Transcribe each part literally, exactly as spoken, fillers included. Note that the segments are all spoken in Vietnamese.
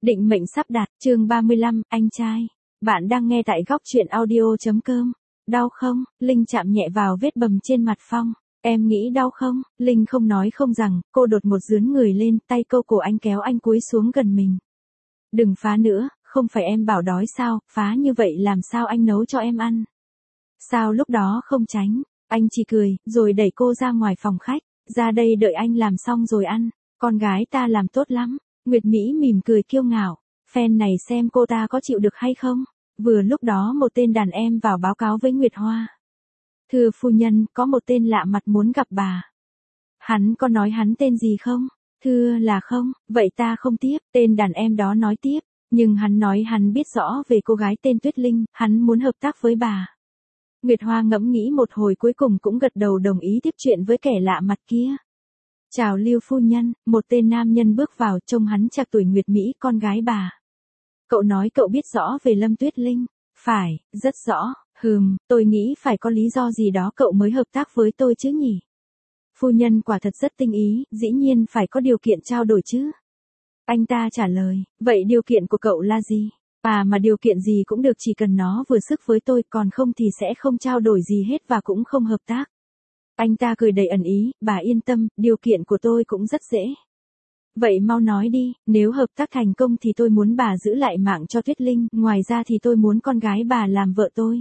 Định mệnh sắp đặt, chương ba mươi lăm, anh trai. Bạn đang nghe tại góc truyện audio.com. Đau không? Linh chạm nhẹ vào vết bầm trên mặt Phong. Em nghĩ đau không? Linh không nói không rằng, cô đột một dướn người lên, tay câu cổ anh kéo anh cúi xuống gần mình. Đừng phá nữa, không phải em bảo đói sao, phá như vậy làm sao anh nấu cho em ăn. Sao lúc đó không tránh, anh chỉ cười, rồi đẩy cô ra ngoài phòng khách, ra đây đợi anh làm xong rồi ăn, con gái ta làm tốt lắm. Nguyệt Mỹ mỉm cười kiêu ngạo, phen này xem cô ta có chịu được hay không. Vừa lúc đó một tên đàn em vào báo cáo với Nguyệt Hoa. Thưa phu nhân, có một tên lạ mặt muốn gặp bà. Hắn có nói hắn tên gì không? Thưa là không, vậy ta không tiếp. Tên đàn em đó nói tiếp, nhưng hắn nói hắn biết rõ về cô gái tên Tuyết Linh, hắn muốn hợp tác với bà. Nguyệt Hoa ngẫm nghĩ một hồi cuối cùng cũng gật đầu đồng ý tiếp chuyện với kẻ lạ mặt kia. Chào Lưu phu nhân, một tên nam nhân bước vào, trông hắn trạc tuổi Nguyệt Mỹ, con gái bà. Cậu nói cậu biết rõ về Lâm Tuyết Linh. Phải, rất rõ, hừm, tôi nghĩ phải có lý do gì đó cậu mới hợp tác với tôi chứ nhỉ. Phu nhân quả thật rất tinh ý, dĩ nhiên phải có điều kiện trao đổi chứ. Anh ta trả lời, vậy điều kiện của cậu là gì? À mà điều kiện gì cũng được, chỉ cần nó vừa sức với tôi, còn không thì sẽ không trao đổi gì hết và cũng không hợp tác. Anh ta cười đầy ẩn ý, bà yên tâm, điều kiện của tôi cũng rất dễ. Vậy mau nói đi, nếu hợp tác thành công thì tôi muốn bà giữ lại mạng cho Tuyết Linh, ngoài ra thì tôi muốn con gái bà làm vợ tôi.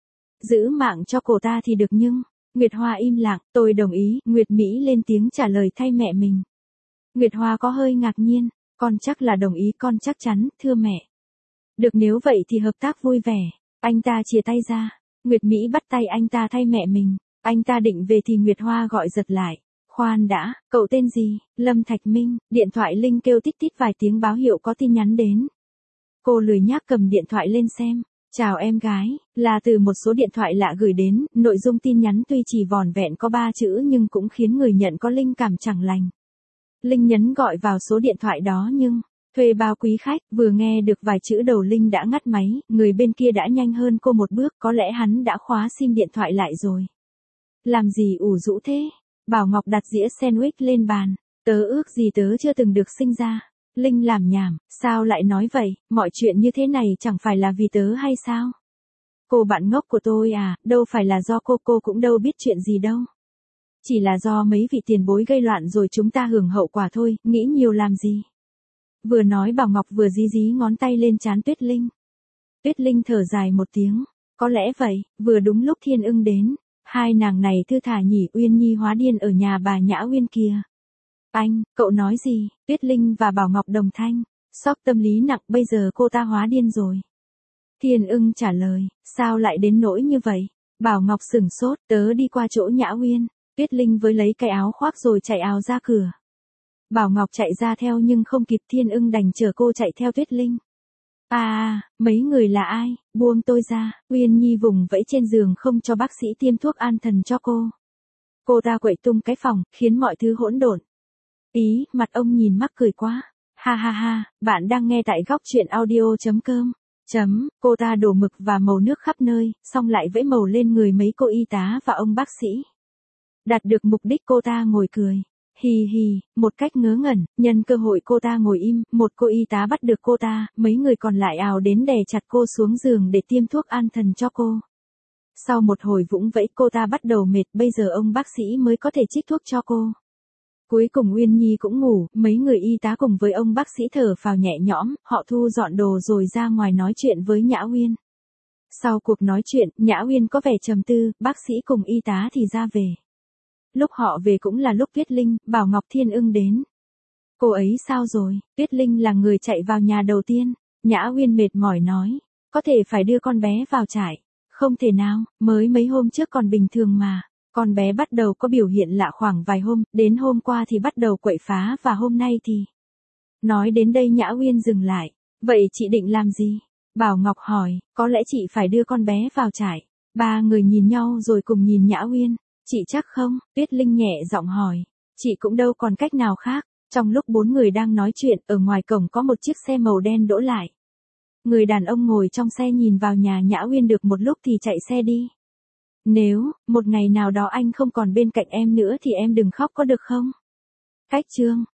Giữ mạng cho cô ta thì được nhưng... Nguyệt Hoa im lặng, tôi đồng ý, Nguyệt Mỹ lên tiếng trả lời thay mẹ mình. Nguyệt Hoa có hơi ngạc nhiên, con chắc là đồng ý, con chắc chắn, thưa mẹ. Được, nếu vậy thì hợp tác vui vẻ. Anh ta chìa tay ra, Nguyệt Mỹ bắt tay anh ta thay mẹ mình. Anh ta định về thì Nguyệt Hoa gọi giật lại. Khoan đã, cậu tên gì? Lâm Thạch Minh. Điện thoại Linh kêu tít tít vài tiếng báo hiệu có tin nhắn đến. Cô lười nhác cầm điện thoại lên xem. Chào em gái, là từ một số điện thoại lạ gửi đến, nội dung tin nhắn tuy chỉ vỏn vẹn có ba chữ nhưng cũng khiến người nhận có linh cảm chẳng lành. Linh nhấn gọi vào số điện thoại đó nhưng, thuê bao quý khách, vừa nghe được vài chữ đầu Linh đã ngắt máy, người bên kia đã nhanh hơn cô một bước, có lẽ hắn đã khóa sim điện thoại lại rồi. Làm gì ủ rũ thế? Bảo Ngọc đặt dĩa sandwich lên bàn, tớ ước gì tớ chưa từng được sinh ra. Linh làm nhảm, sao lại nói vậy, mọi chuyện như thế này chẳng phải là vì tớ hay sao? Cô bạn ngốc của tôi à, đâu phải là do cô, cô cũng đâu biết chuyện gì đâu. Chỉ là do mấy vị tiền bối gây loạn rồi chúng ta hưởng hậu quả thôi, nghĩ nhiều làm gì. Vừa nói Bảo Ngọc vừa dí dí ngón tay lên trán Tuyết Linh. Tuyết Linh thở dài một tiếng, có lẽ vậy, vừa đúng lúc Thiên Ưng đến. Hai nàng này thư thả nhỉ, Uyên Nhi hóa điên ở nhà bà Nhã Uyên kia. Anh, cậu nói gì? Tuyết Linh và Bảo Ngọc đồng thanh, sốc tâm lý nặng, bây giờ cô ta hóa điên rồi. Thiên Ưng trả lời, sao lại đến nỗi như vậy? Bảo Ngọc sửng sốt, tớ đi qua chỗ Nhã Uyên. Tuyết Linh với lấy cái áo khoác rồi chạy ào ra cửa. Bảo Ngọc chạy ra theo nhưng không kịp, Thiên Ưng đành chờ cô chạy theo Tuyết Linh. À, mấy người là ai? Buông tôi ra. Uyên Nhi vùng vẫy trên giường không cho bác sĩ tiêm thuốc an thần cho cô. Cô ta quậy tung cái phòng, khiến mọi thứ hỗn độn. Ý, mặt ông nhìn mắc cười quá. Ha ha ha, bạn đang nghe tại góc truyện audio.com. Chấm, cô ta đổ mực và màu nước khắp nơi, xong lại vẫy màu lên người mấy cô y tá và ông bác sĩ. Đạt được mục đích cô ta ngồi cười. Hì hì, một cách ngớ ngẩn, nhân cơ hội cô ta ngồi im, một cô y tá bắt được cô ta, mấy người còn lại ào đến đè chặt cô xuống giường để tiêm thuốc an thần cho cô. Sau một hồi vũng vẫy cô ta bắt đầu mệt, bây giờ ông bác sĩ mới có thể trích thuốc cho cô. Cuối cùng Uyên Nhi cũng ngủ, mấy người y tá cùng với ông bác sĩ thở phào nhẹ nhõm, họ thu dọn đồ rồi ra ngoài nói chuyện với Nhã Uyên. Sau cuộc nói chuyện, Nhã Uyên có vẻ trầm tư, bác sĩ cùng y tá thì ra về. Lúc họ về cũng là lúc Tuyết Linh, Bảo Ngọc, Thiên Ưng đến. Cô ấy sao rồi? Tuyết Linh là người chạy vào nhà đầu tiên. Nhã Uyên mệt mỏi nói, có thể phải đưa con bé vào trại. Không thể nào, mới mấy hôm trước còn bình thường mà. Con bé bắt đầu có biểu hiện lạ khoảng vài hôm, đến hôm qua thì bắt đầu quậy phá và hôm nay thì... Nói đến đây Nhã Uyên dừng lại. Vậy chị định làm gì? Bảo Ngọc hỏi, có lẽ chị phải đưa con bé vào trại. Ba người nhìn nhau rồi cùng nhìn Nhã Uyên. Chị chắc không? Tuyết Linh nhẹ giọng hỏi. Chị cũng đâu còn cách nào khác. Trong lúc bốn người đang nói chuyện, ở ngoài cổng có một chiếc xe màu đen đỗ lại. Người đàn ông ngồi trong xe nhìn vào nhà Nhã Uyên được một lúc thì chạy xe đi. Nếu, một ngày nào đó anh không còn bên cạnh em nữa thì em đừng khóc có được không? Cách chương.